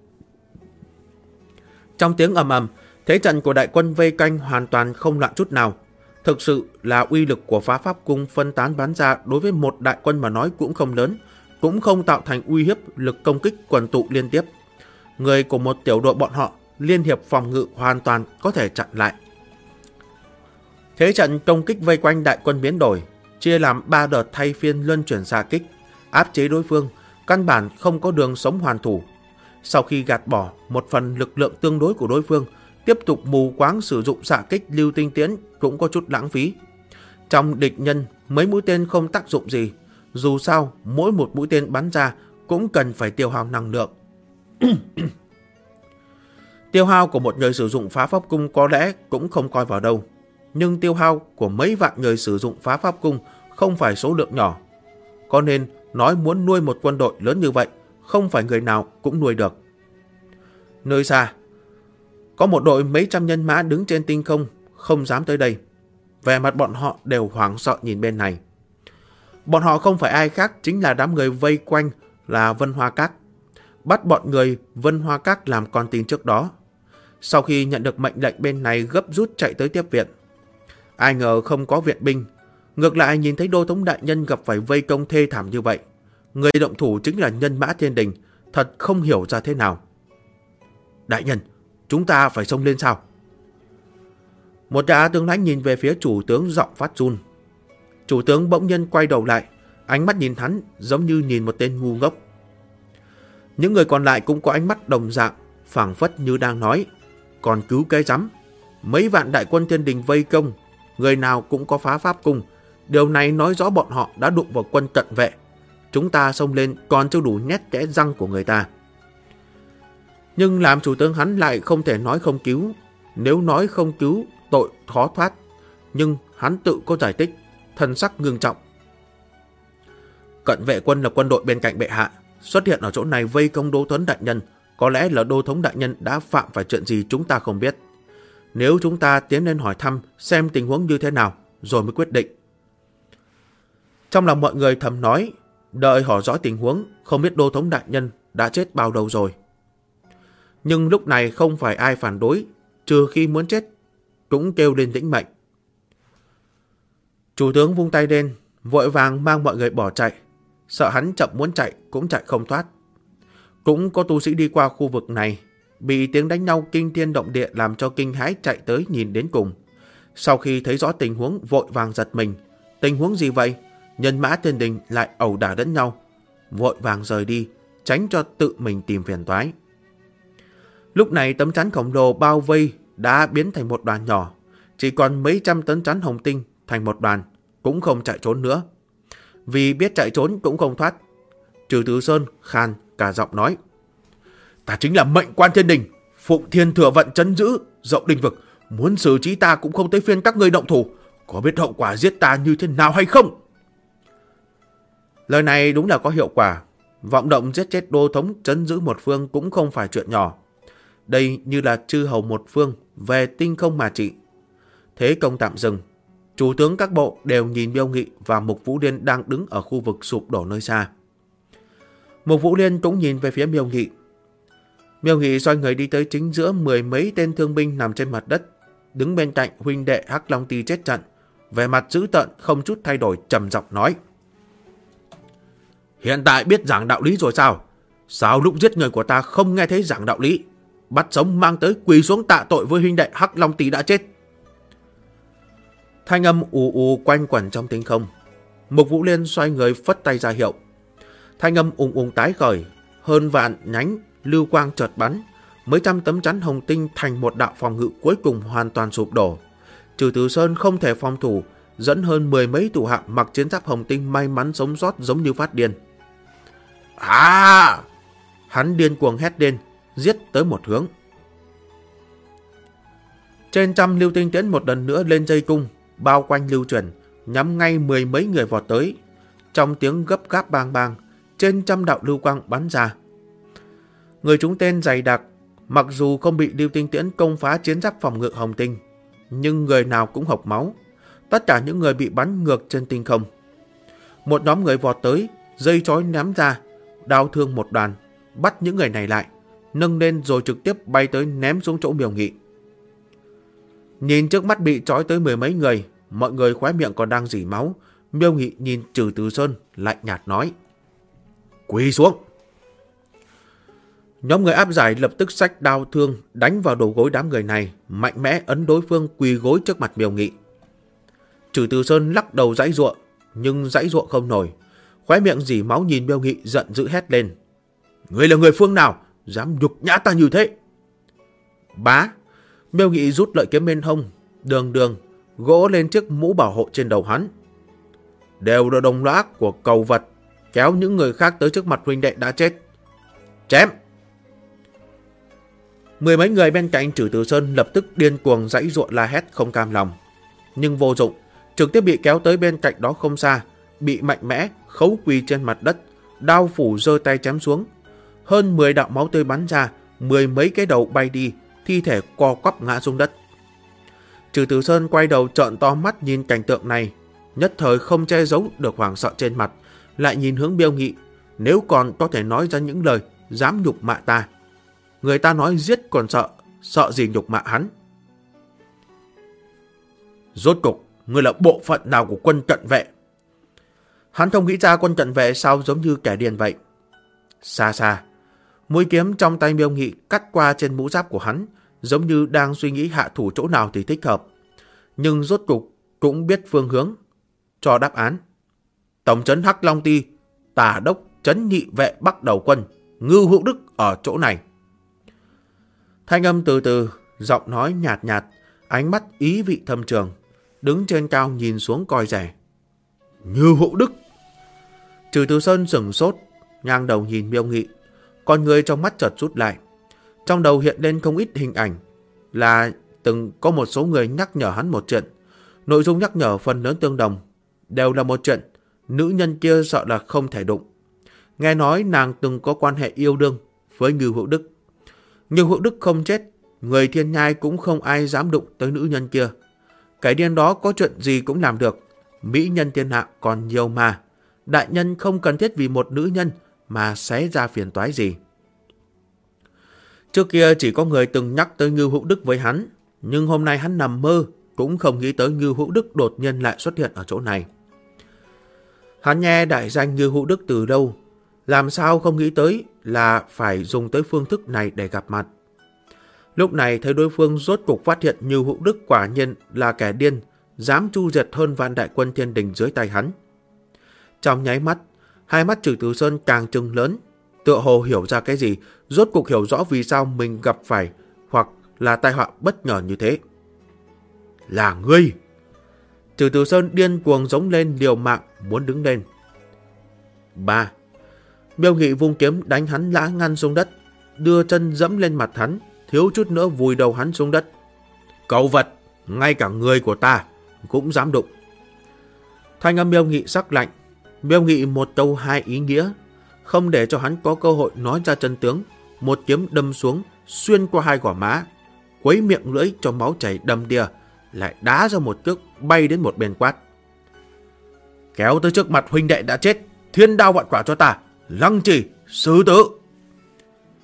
Trong tiếng ầm ầm, thế trận của đại quân vây canh hoàn toàn không loạn chút nào. Thực sự là uy lực của phá pháp cung phân tán bắn ra đối với một đại quân mà nói cũng không lớn, cũng không tạo thành uy hiếp lực công kích quần tụ liên tiếp. Người của một tiểu đội bọn họ liên hiệp phòng ngự hoàn toàn có thể chặn lại. Thế trận công kích vây quanh đại quân biến đổi, chia làm 3 đợt thay phiên luân chuyển xạ kích, áp chế đối phương, căn bản không có đường sống hoàn thủ. Sau khi gạt bỏ một phần lực lượng tương đối của đối phương, tiếp tục mù quáng sử dụng xạ kích lưu tinh tiễn cũng có chút lãng phí. Trong địch nhân, mấy mũi tên không tác dụng gì, dù sao mỗi một mũi tên bắn ra cũng cần phải tiêu hao năng lượng. Tiêu hao của một người sử dụng phá pháp cung có lẽ cũng không coi vào đâu, nhưng tiêu hao của mấy vạn người sử dụng phá pháp cung không phải số lượng nhỏ. Có nên nói muốn nuôi một quân đội lớn như vậy, không phải người nào cũng nuôi được. Nơi xa, có một đội mấy trăm nhân mã đứng trên tinh không, không dám tới đây. Vẻ mặt bọn họ đều hoảng sợ nhìn bên này. Bọn họ không phải ai khác, chính là đám người vây quanh là Vân Hoa Các. Bắt bọn người Vân Hoa Các làm con tin trước đó. Sau khi nhận được mệnh lệnh bên này gấp rút chạy tới tiếp viện. Ai ngờ không có viện binh. Ngược lại nhìn thấy Đô Thống đại nhân gặp phải vây công thê thảm như vậy. Người động thủ chính là Nhân Mã Thiên Đình. Thật không hiểu ra thế nào. Đại nhân, chúng ta phải xông lên sao? Một gã tướng lãnh nhìn về phía chủ tướng giọng phát run. Chủ tướng bỗng nhiên quay đầu lại, ánh mắt nhìn hắn giống như nhìn một tên ngu ngốc. Những người còn lại cũng có ánh mắt đồng dạng, phảng phất như đang nói, còn cứu cái rắm. Mấy vạn đại quân Thiên Đình vây công, người nào cũng có phá pháp cung. Điều này nói rõ bọn họ đã đụng vào quân cận vệ. Chúng ta xông lên còn chưa đủ nhét kẽ răng của người ta. Nhưng làm chủ tướng hắn lại không thể nói không cứu. Nếu nói không cứu, tội khó thoát. Nhưng hắn tự có giải thích, thần sắc ngưng trọng. Cận vệ quân là quân đội bên cạnh bệ hạ, xuất hiện ở chỗ này vây công Đô Thống đại nhân. Có lẽ là Đô Thống đại nhân đã phạm phải chuyện gì chúng ta không biết. Nếu chúng ta tiến lên hỏi thăm xem tình huống như thế nào, rồi mới quyết định. Trong lòng mọi người thầm nói, đợi hỏi rõ tình huống, không biết Đô Thống đại nhân đã chết bao lâu rồi. Nhưng lúc này không phải ai phản đối, trừ khi muốn chết, cũng kêu lên lĩnh mệnh. Chủ tướng vung tay lên, vội vàng mang mọi người bỏ chạy, sợ hắn chậm muốn chạy cũng chạy không thoát. Cũng có tu sĩ đi qua khu vực này, bị tiếng đánh nhau kinh thiên động địa làm cho kinh hãi chạy tới nhìn đến cùng. Sau khi thấy rõ tình huống vội vàng giật mình. Tình huống gì vậy? Nhân Mã Thiên Đình lại ẩu đả lẫn nhau. Vội vàng rời đi, tránh cho tự mình tìm phiền toái. Lúc này tấm chắn khổng lồ bao vây đã biến thành một đoàn nhỏ. Chỉ còn mấy trăm tấn chắn hồng tinh thành một đoàn, cũng không chạy trốn nữa. Vì biết chạy trốn cũng không thoát. Trừ Từ Sơn khàn cả giọng nói, ta chính là mệnh quan Thiên Đình, phụng thiên thừa vận trấn giữ Dậu Đình vực, muốn xử trí ta cũng không tới phiên các ngươi động thủ. Có biết hậu quả giết ta như thế nào hay không? Lời này đúng là có hiệu quả. Vọng động giết chết Đô Thống trấn giữ một phương cũng không phải chuyện nhỏ. Đây như là chư hầu một phương về tinh không mà trị. Thế công tạm dừng. Chủ tướng các bộ đều nhìn Miêu Nghị và Mục Vũ Liên đang đứng ở khu vực sụp đổ nơi xa. Mục Vũ Liên cũng nhìn về phía Miêu Nghị. Miêu Nghị xoay người đi tới chính giữa mười mấy tên thương binh nằm trên mặt đất, đứng bên cạnh huynh đệ Hắc Long Ty chết trận, vẻ mặt dữ tợn không chút thay đổi, trầm giọng nói: Hiện tại biết giảng đạo lý rồi sao? Sao lúc giết người của ta không nghe thấy giảng đạo lý? Bắt sống mang tới quỳ xuống tạ tội với huynh đệ Hắc Long Ty đã chết. Thanh âm ù ù quanh quẩn trong tinh không. Mục Vũ Liên xoay người phất tay ra hiệu. Thanh âm ùng ùng tái khởi, hơn vạn nhánh lưu quang chợt bắn, mấy trăm tấm chắn hồng tinh thành một đạo phòng ngự cuối cùng hoàn toàn sụp đổ. Trừ Từ Sơn không thể phòng thủ, dẫn hơn mười mấy thủ hạ mặc chiến giáp hồng tinh may mắn sống sót giống như phát điên. Hắn điên cuồng hét lên, giết tới một hướng. Trên trăm lưu tinh tiễn một lần nữa lên dây cung, bao quanh Lưu Truyền, nhắm ngay mười mấy người vọt tới. Trong tiếng gấp gáp bang bang, trên trăm đạo lưu quang bắn ra. Người chúng tên dày đặc, mặc dù không bị lưu tinh tiễn công phá chiến giáp phòng ngự hồng tinh, nhưng người nào cũng hộc máu. Tất cả những người bị bắn ngược trên tinh không. Một nhóm người vọt tới, dây trói ném ra, đao thương một đoàn, bắt những người này lại, nâng lên rồi trực tiếp bay tới ném xuống chỗ Miêu Nghị. Nhìn trước mắt bị trói tới mười mấy người, mọi người khóe miệng còn đang rỉ máu. Miêu Nghị nhìn Trừ Từ Sơn lạnh nhạt nói: Quỳ xuống. Nhóm người áp giải lập tức xách đao thương đánh vào đầu gối đám người này, mạnh mẽ ấn đối phương quỳ gối trước mặt Miêu Nghị. Trừ Từ Sơn lắc đầu giãy giụa, nhưng giãy giụa không nổi, khóe miệng rỉ máu nhìn Miêu Nghị giận dữ hét lên: Ngươi là người phương nào, dám nhục nhã ta như thế? Bá! Miêu Nghị rút lợi kiếm bên hông, đường gỗ lên chiếc mũ bảo hộ trên đầu hắn. Đều là đồng lõa của cầu vật, kéo những người khác tới trước mặt huynh đệ đã chết. Chém! Mười mấy người bên cạnh Trừ Từ Sơn lập tức điên cuồng giãy giụa la hét không cam lòng, nhưng vô dụng, trực tiếp bị kéo tới bên cạnh đó không xa, bị mạnh mẽ khấu quỳ trên mặt đất, đao phủ giơ tay chém xuống. Hơn 10 đạo máu tươi bắn ra, mười mấy cái đầu bay đi, thi thể co quắp ngã xuống đất. Trừ Từ Sơn quay đầu trợn to mắt nhìn cảnh tượng này, nhất thời không che giấu được hoảng sợ trên mặt, lại nhìn hướng Miêu Nghị, nếu còn có thể nói ra những lời dám nhục mạ ta. Người ta nói giết còn sợ gì nhục mạ hắn. Rốt cục, ngươi là bộ phận nào của quân cận vệ? Hắn không nghĩ ra quân cận vệ sao giống như kẻ điên vậy. Xa xa, mũi kiếm trong tay Miêu Nghị cắt qua trên mũ giáp của hắn, giống như đang suy nghĩ hạ thủ chỗ nào thì thích hợp. Nhưng rốt cục cũng biết phương hướng, cho đáp án. Tổng trấn Hắc Long Ty, tả đốc trấn nhị vệ Bắc Đầu quân, Ngưu Hữu Đức ở chỗ này. Thanh âm từ từ, giọng nói nhạt nhạt, ánh mắt ý vị thâm trường, đứng trên cao nhìn xuống coi rẻ. Ngưu Hữu Đức! Trừ Từ Sơn sửng sốt, ngang đầu nhìn Miêu Nghị, con người trong mắt chợt rút lại. Trong đầu hiện lên không ít hình ảnh, là từng có một số người nhắc nhở hắn một chuyện. Nội dung nhắc nhở phần lớn tương đồng, đều là một chuyện nữ nhân kia sợ là không thể đụng. Nghe nói nàng từng có quan hệ yêu đương với Ngưu Hữu Đức. Ngưu Hữu Đức không chết, người thiên nhai cũng không ai dám đụng tới nữ nhân kia. Cái điên đó có chuyện gì cũng làm được, mỹ nhân thiên hạ còn nhiều mà. Đại nhân không cần thiết vì một nữ nhân mà xé ra phiền toái gì. Trước kia chỉ có người từng nhắc tới Ngưu Hữu Đức với hắn, nhưng hôm nay hắn nằm mơ cũng không nghĩ tới Ngưu Hữu Đức đột nhiên lại xuất hiện ở chỗ này. Hắn nghe đại danh Ngưu Hữu Đức từ lâu, làm sao không nghĩ tới là phải dùng tới phương thức này để gặp mặt. Lúc này thấy đối phương rốt cục phát hiện Ngưu Hữu Đức quả nhiên là kẻ điên, dám chu diệt hơn vạn đại quân thiên đình dưới tay hắn. Trong nháy mắt, hai mắt Trừ Từ Sơn càng trừng lớn, tựa hồ hiểu ra cái gì, rốt cục hiểu rõ vì sao mình gặp phải hoặc là tai họa bất ngờ như thế. Là ngươi! Trừ Từ Sơn điên cuồng giống lên liều mạng muốn đứng lên. 3. Miêu Nghị vung kiếm đánh hắn ngã ngăn xuống đất, đưa chân dẫm lên mặt hắn, thiếu chút nữa vùi đầu hắn xuống đất. Cẩu vật, ngay cả người của ta cũng dám đụng. Thanh âm Miêu Nghị sắc lạnh. Miêu Nghị một câu hai ý nghĩa, không để cho hắn có cơ hội nói ra chân tướng, một kiếm đâm xuống, xuyên qua hai gò má, quấy miệng lưỡi cho máu chảy đầm đìa, lại đá ra một cước bay đến một bên quát. Kéo tới trước mặt huynh đệ đã chết, thiên đao vạn quả cho ta, lăng trì, xử tử.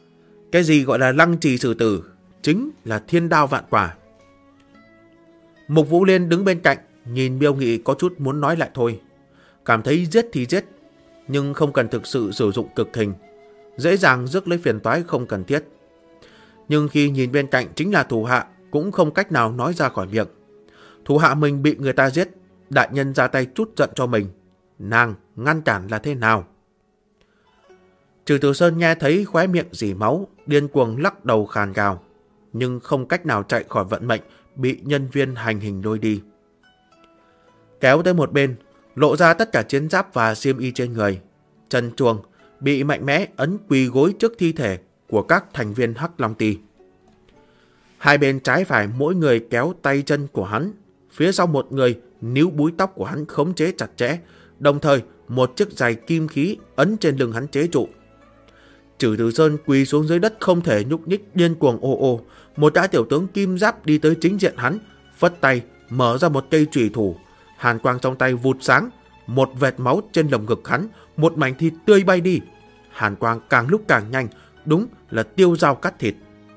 Cái gì gọi là lăng trì xử tử, chính là thiên đao vạn quả. Mục Vũ Liên đứng bên cạnh, nhìn Miêu Nghị có chút muốn nói lại thôi. Cảm thấy giết thì giết, nhưng không cần thực sự sử dụng cực hình, dễ dàng rước lấy phiền toái không cần thiết. Nhưng khi nhìn bên cạnh chính là thủ hạ, cũng không cách nào nói ra khỏi miệng. Thủ hạ mình bị người ta giết, đại nhân ra tay trút giận cho mình, nàng ngăn cản là thế nào? Trừ Từ Sơn nghe thấy khóe miệng rỉ máu, điên cuồng lắc đầu khàn gào, nhưng không cách nào chạy khỏi vận mệnh, bị nhân viên hành hình lôi đi. Kéo tới một bên, lộ ra tất cả chiến giáp và xiêm y trên người. Chân chuồng bị mạnh mẽ ấn quỳ gối trước thi thể của các thành viên Hắc Long Ty. Hai bên trái phải mỗi người kéo tay chân của hắn, phía sau một người níu búi tóc của hắn khống chế chặt chẽ, đồng thời một chiếc giày kim khí ấn trên lưng hắn chế trụ. Trừ Từ Sơn quỳ xuống dưới đất không thể nhúc nhích, điên cuồng ô ô. Một gã tiểu tướng kim giáp đi tới chính diện hắn, phất tay mở ra một cây chùy thủ, hàn quang trong tay vụt sáng, một vệt máu trên lồng ngực hắn, một mảnh thịt tươi bay đi. Hàn quang càng lúc càng nhanh, đúng là tiêu dao cắt thịt.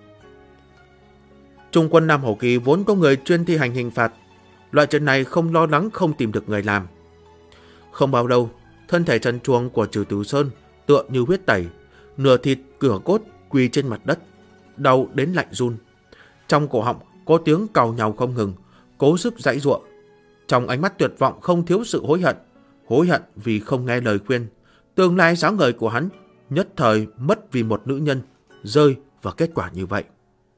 Trung quân Nam Hổ Kỳ vốn có người chuyên thi hành hình phạt, loại chuyện này không lo lắng không tìm được người làm. Không bao lâu, thân thể trần truồng của Trừ Từ Sơn tựa như huyết tẩy, nửa thịt cửa cốt quỳ trên mặt đất, đau đến lạnh run. Trong cổ họng có tiếng càu nhàu không ngừng, cố sức giãy giụa. Trong ánh mắt tuyệt vọng không thiếu sự hối hận vì không nghe lời khuyên. Tương lai sáng ngời của hắn nhất thời mất vì một nữ nhân, rơi vào kết quả như vậy.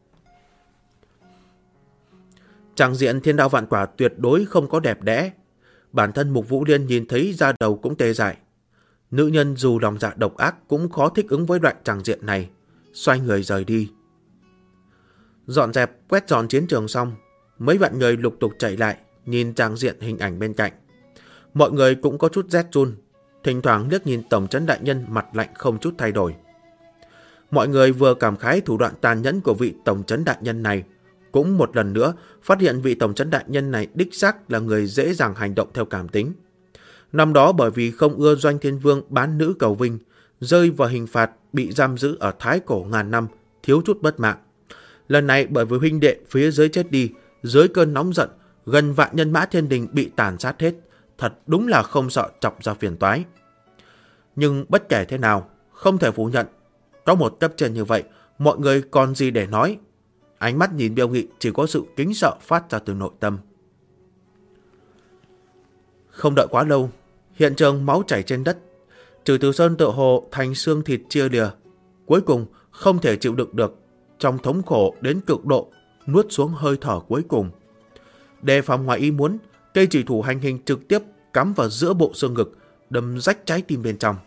Tràng diện thiên đao vạn quả tuyệt đối không có đẹp đẽ. Bản thân Mục Vũ Liên nhìn thấy da đầu cũng tê dại. Nữ nhân dù lòng dạ độc ác cũng khó thích ứng với loại tràng diện này, xoay người rời đi. Dọn dẹp quét dọn chiến trường xong, mấy vạn người lục tục chạy lại nhìn tràng diện hình ảnh bên cạnh. Mọi người cũng có chút rét run, thỉnh thoảng liếc nhìn tổng trấn đại nhân mặt lạnh không chút thay đổi. Mọi người vừa cảm khái thủ đoạn tàn nhẫn của vị tổng trấn đại nhân này, cũng một lần nữa phát hiện vị tổng trấn đại nhân này đích xác là người dễ dàng hành động theo cảm tính. Năm đó bởi vì không ưa Doanh Thiên Vương bán nữ cầu vinh, rơi vào hình phạt bị giam giữ ở Thái Cổ ngàn năm, thiếu chút mất mạng. Lần này bởi vì huynh đệ phía dưới chết đi, dưới cơn nóng giận, gần vạn nhân mã thiên đình bị tàn sát hết, thật đúng là không sợ chọc ra phiền toái. Nhưng bất kể thế nào, không thể phủ nhận, có một cấp trên như vậy, mọi người còn gì để nói. Ánh mắt nhìn Miêu Nghị chỉ có sự kính sợ phát ra từ nội tâm. Không đợi quá lâu, hiện trường máu chảy trên đất, Trừ Từ Sơn tựa hồ thành xương thịt chia lìa, cuối cùng không thể chịu đựng được, trong thống khổ đến cực độ, nuốt xuống hơi thở cuối cùng. Đề phòng ngoài ý muốn, cây chùy thủ hành hình trực tiếp cắm vào giữa bộ xương ngực, đâm rách trái tim bên trong.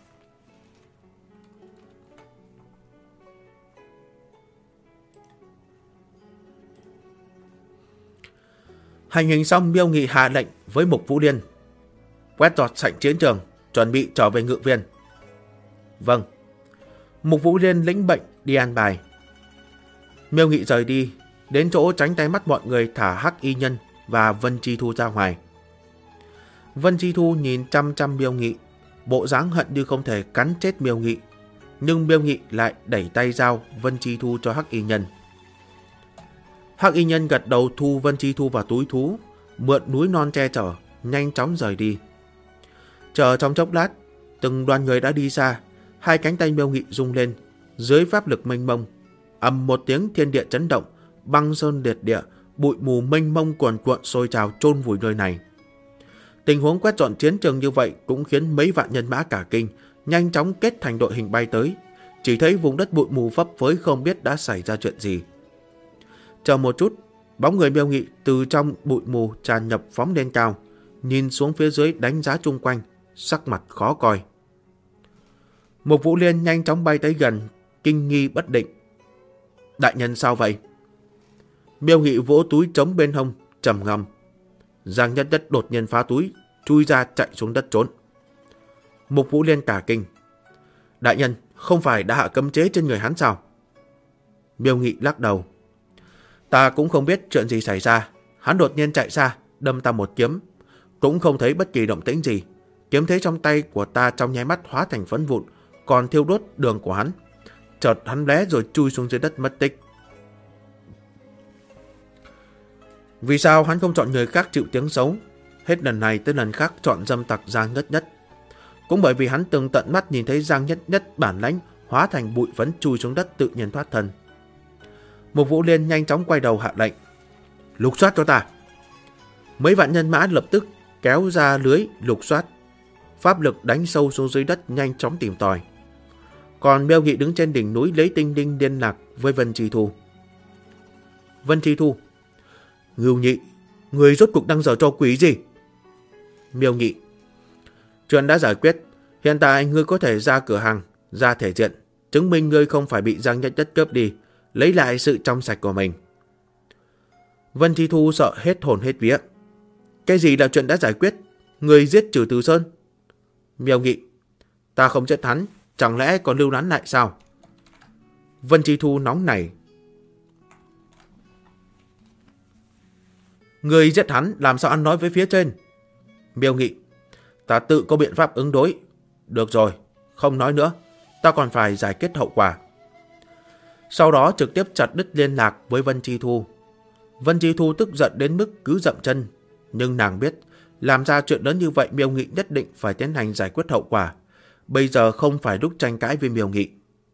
Hành hình xong, Miêu Nghị hạ lệnh với Mục Vũ Liên: quét dọn sạch chiến trường, chuẩn bị trở về ngự viên. Vâng. Mục Vũ Liên lĩnh bệnh đi an bài. Miêu Nghị rời đi, đến chỗ tránh tay mắt mọi người thả Hắc Y Nhân và Vân Chi Thu ra ngoài. Vân Chi Thu nhìn chăm chăm Miêu Nghị, bộ dáng hận như không thể cắn chết Miêu Nghị, nhưng Miêu Nghị lại đẩy tay giao Vân Chi Thu cho Hắc Y Nhân. Hắc Y Nhân gật đầu thu Vân Chi Thu vào túi thú, mượn núi non che chở, nhanh chóng rời đi. Chờ trong chốc lát, từng đoàn người đã đi xa, hai cánh tay Miêu Nghị rung lên, dưới pháp lực mênh mông, ầm một tiếng thiên địa chấn động, băng sơn liệt địa, bụi mù mênh mông cuồn cuộn sôi trào chôn vùi nơi này. Tình huống quét dọn chiến trường như vậy cũng khiến mấy vạn nhân mã cả kinh, nhanh chóng kết thành đội hình bay tới, chỉ thấy vùng đất bụi mù phấp phới không biết đã xảy ra chuyện gì. Chờ một chút, bóng người Miêu Nghị từ trong bụi mù tràn nhập phóng lên cao, nhìn xuống phía dưới đánh giá chung quanh, sắc mặt khó coi. Mục Vũ Liên nhanh chóng bay tới gần, kinh nghi bất định. Đại nhân sao vậy? Miêu Nghị vỗ túi trống bên hông, trầm ngâm. Giang Nhất Nhất đột nhiên phá túi, chui ra chạy xuống đất trốn. Mục Vũ Liên cả kinh. Đại nhân, không phải đã hạ cấm chế trên người hắn sao? Miêu Nghị lắc đầu. Ta cũng không biết chuyện gì xảy ra. Hắn đột nhiên chạy ra, đâm ta một kiếm. Cũng không thấy bất kỳ động tĩnh gì. Kiếm thế trong tay của ta trong nháy mắt hóa thành phấn vụn, còn thiêu đốt đường của hắn. chợt hắn lé rồi chui xuống dưới đất mất tích. Vì sao hắn không chọn người khác chịu tiếng xấu, hết lần này tới lần khác chọn dâm tặc Giang Nhất Nhất? Cũng bởi vì hắn từng tận mắt nhìn thấy Giang Nhất Nhất bản lãnh hóa thành bụi phấn chui xuống đất tự nhiên thoát thân. Mục Vũ Liên nhanh chóng quay đầu hạ lệnh: lục soát cho ta. Mấy vạn nhân mã lập tức kéo ra lưới lục soát, pháp lực đánh sâu xuống dưới đất nhanh chóng tìm tòi. Còn Miêu Nghị đứng trên đỉnh núi lấy tinh linh liên lạc với Vân Chi Thu. Vân Chi Thu: Ngưu Nhị, người rốt cuộc đang giở trò quỷ gì? Miêu Nghị: chuyện đã giải quyết, hiện tại ngươi có thể ra cửa hàng, ra thể diện, chứng minh ngươi không phải bị Giang Nhất Nhất cướp đi, lấy lại sự trong sạch của mình. Vân Chi Thu sợ hết hồn hết vía: cái gì là chuyện đã giải quyết? Người giết Trừ Từ Sơn. Miêu Nghị: ta không giết hắn, chẳng lẽ còn lưu lán lại sao? Vân Chi Thu nóng nảy: người giết hắn làm sao ăn nói với phía trên? Miêu Nghị: ta tự có biện pháp ứng đối. Được rồi, không nói nữa, ta còn phải giải quyết hậu quả. Sau đó trực tiếp chặt đứt liên lạc với Vân Chi Thu. Vân Chi Thu tức giận đến mức cứ dậm chân, nhưng nàng biết làm ra chuyện lớn như vậy Miêu Nghị nhất định phải tiến hành giải quyết hậu quả. Bây giờ không phải lúc tranh cãi với Miêu Nghị.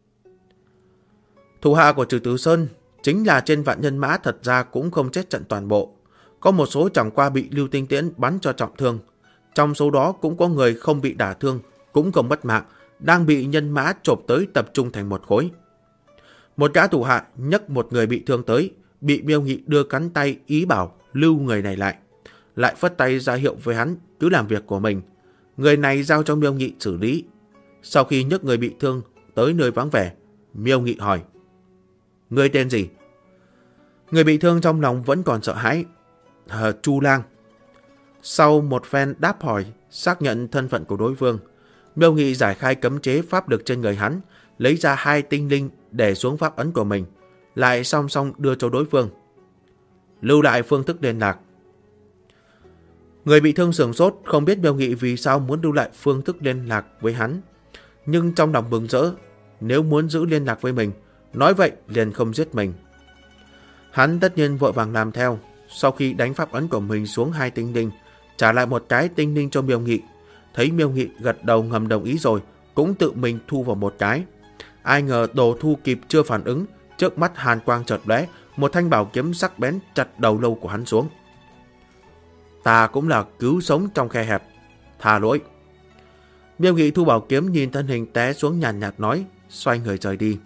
Thủ hạ của Trừ Tứ Sơn chính là trên vạn nhân mã, thật ra cũng không chết trận toàn bộ. Có một số chẳng qua bị Lưu Tinh Tiễn bắn cho trọng thương. Trong số đó cũng có người không bị đả thương, cũng không mất mạng, đang bị nhân mã chộp tới tập trung thành một khối. Một gã thủ hạ nhấc một người bị thương tới, bị Miêu Nghị đưa cánh tay ý bảo lưu người này lại phất tay ra hiệu với hắn cứ làm việc của mình. Người này giao cho Miêu Nghị xử lý. Sau khi nhấc người bị thương tới nơi vắng vẻ, Miêu Nghị hỏi: người tên gì? Người bị thương trong lòng vẫn còn sợ hãi: Chu Lang. Sau một phen đáp hỏi xác nhận thân phận của đối phương, Miêu Nghị giải khai cấm chế pháp lực trên người hắn, lấy ra 2 tinh linh để xuống pháp ấn của mình, lại song song đưa cho đối phương: lưu lại phương thức liên lạc. Người bị thương sửng sốt, không biết Miêu Nghị vì sao muốn lưu lại phương thức liên lạc với hắn, nhưng trong lòng mừng rỡ, nếu muốn giữ liên lạc với mình, nói vậy liền không giết mình. Hắn tất nhiên vội vàng làm theo. Sau khi đánh pháp ấn của mình xuống 2 tinh linh, trả lại một cái tinh linh cho Miêu Nghị. Thấy Miêu Nghị gật đầu ngầm đồng ý rồi, cũng tự mình thu vào một cái. Ai ngờ đồ thu kịp chưa phản ứng, trước mắt hàn quang chợt lóe, một thanh bảo kiếm sắc bén chặt đầu lâu của hắn xuống. Ta cũng là cứu sống trong khe hẹp, tha lỗi. Miêu Nghị thu bảo kiếm, nhìn thân hình té xuống nhàn nhạt nói, xoay người rời đi.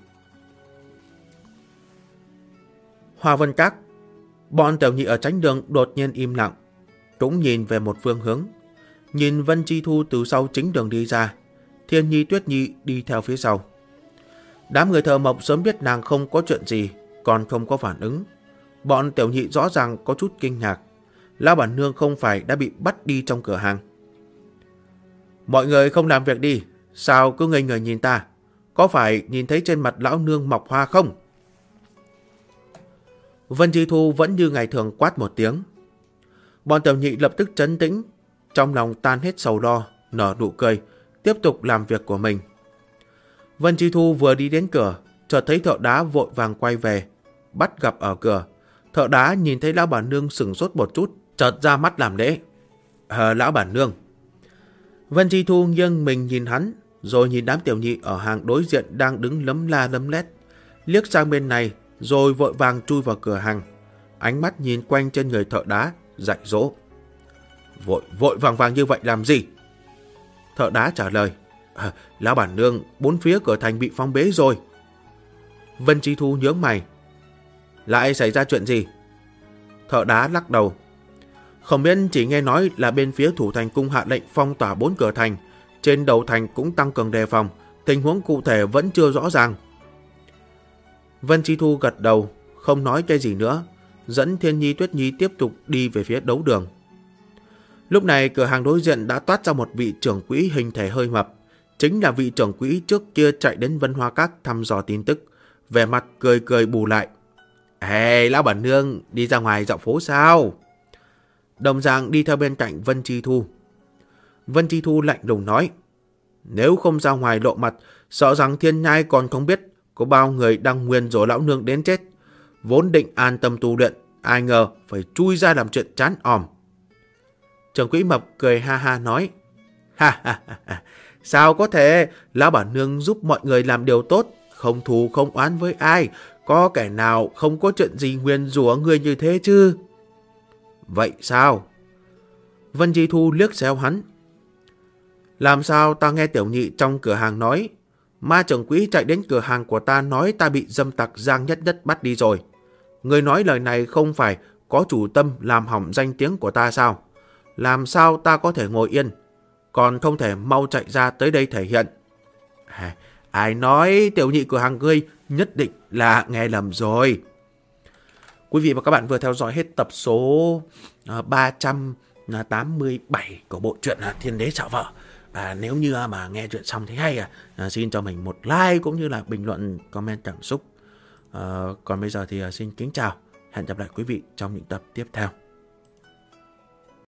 Hoa Vân Các. Bọn Tiểu Nhị ở tránh đường đột nhiên im lặng, cũng nhìn về một phương hướng. Nhìn Vân Chi Thu từ sau chính đường đi ra, Thiên Nhi Tuyết Nhi đi theo phía sau. Đám người Thợ Mộc sớm biết nàng không có chuyện gì, còn không có phản ứng. Bọn Tiểu Nhị rõ ràng có chút kinh ngạc. Lão bản nương không phải đã bị bắt đi trong cửa hàng? Mọi người không làm việc đi, sao cứ ngây người nhìn ta? Có phải nhìn thấy trên mặt lão nương mọc hoa không? Vân Chi Thu vẫn như ngày thường quát một tiếng. Bọn Tiểu Nhị lập tức trấn tĩnh, trong lòng tan hết sầu lo, nở nụ cười, tiếp tục làm việc của mình. Vân Chi Thu vừa đi đến cửa, chợt thấy thợ đá vội vàng quay về, bắt gặp ở cửa. Thợ đá nhìn thấy lão bản nương sửng sốt một chút, chợt ra mắt làm lễ. Lão bản nương. Vân Chi Thu nghiêng mình nhìn hắn, rồi nhìn đám Tiểu Nhị ở hàng đối diện đang đứng lấm la lấm lét, liếc sang bên này, rồi vội vàng chui vào cửa hàng. Ánh mắt nhìn quanh trên người thợ đá, dạy dỗ. Vội vàng như vậy làm gì? Thợ đá trả lời. Lão bản nương, 4 phía cửa thành bị phong bế rồi. Vân Chi Thu nhướng mày. Lại xảy ra chuyện gì? Thợ đá lắc đầu. Không biết, chỉ nghe nói là bên phía thủ thành cung hạ lệnh phong tỏa 4 cửa thành, trên đầu thành cũng tăng cường đề phòng, tình huống cụ thể vẫn chưa rõ ràng. Vân Chi Thu gật đầu, không nói cái gì nữa, dẫn Thiên Nhi Tuyết Nhi tiếp tục đi về phía đấu đường. Lúc này cửa hàng đối diện đã toát ra một vị trưởng quỹ hình thể hơi mập, chính là vị trưởng quỹ trước kia chạy đến Vân Hoa Các thăm dò tin tức, vẻ mặt cười cười bù lại. Lão bản nương, đi ra ngoài dạo phố sao? Đồng dạng đi theo bên cạnh Vân Chi Thu. Vân Chi Thu lạnh lùng nói. Nếu không ra ngoài lộ mặt, sợ rằng Thiên Nhai còn không biết có bao người đang nguyền rủa lão nương đến chết. Vốn định an tâm tu luyện, ai ngờ phải chui ra làm chuyện chán òm. Trưởng quỹ mập cười ha ha nói, ha ha ha, sao có thể, lão bản nương giúp mọi người làm điều tốt, không thù không oán với ai, có kẻ nào không có chuyện gì nguyền rủa người như thế chứ? Vậy sao? Vân Chi Thu liếc xéo hắn. Làm sao ta nghe tiểu nhị trong cửa hàng nói, ma trưởng quỹ chạy đến cửa hàng của ta nói ta bị dâm tặc Giang Nhất Nhất bắt đi rồi. Người nói lời này không phải có chủ tâm làm hỏng danh tiếng của ta sao? Làm sao ta có thể ngồi yên, còn không thể mau chạy ra tới đây thể hiện? Ai nói tiểu nhị cửa hàng ngươi, nhất định là nghe lầm rồi. Quý vị và các bạn vừa theo dõi hết tập số 387 của bộ truyện Thiên Đế Xảo Vợ. Nếu như mà nghe chuyện xong thấy hay, xin cho mình một like cũng như là bình luận, comment cảm xúc. Còn bây giờ thì xin kính chào, hẹn gặp lại quý vị trong những tập tiếp theo.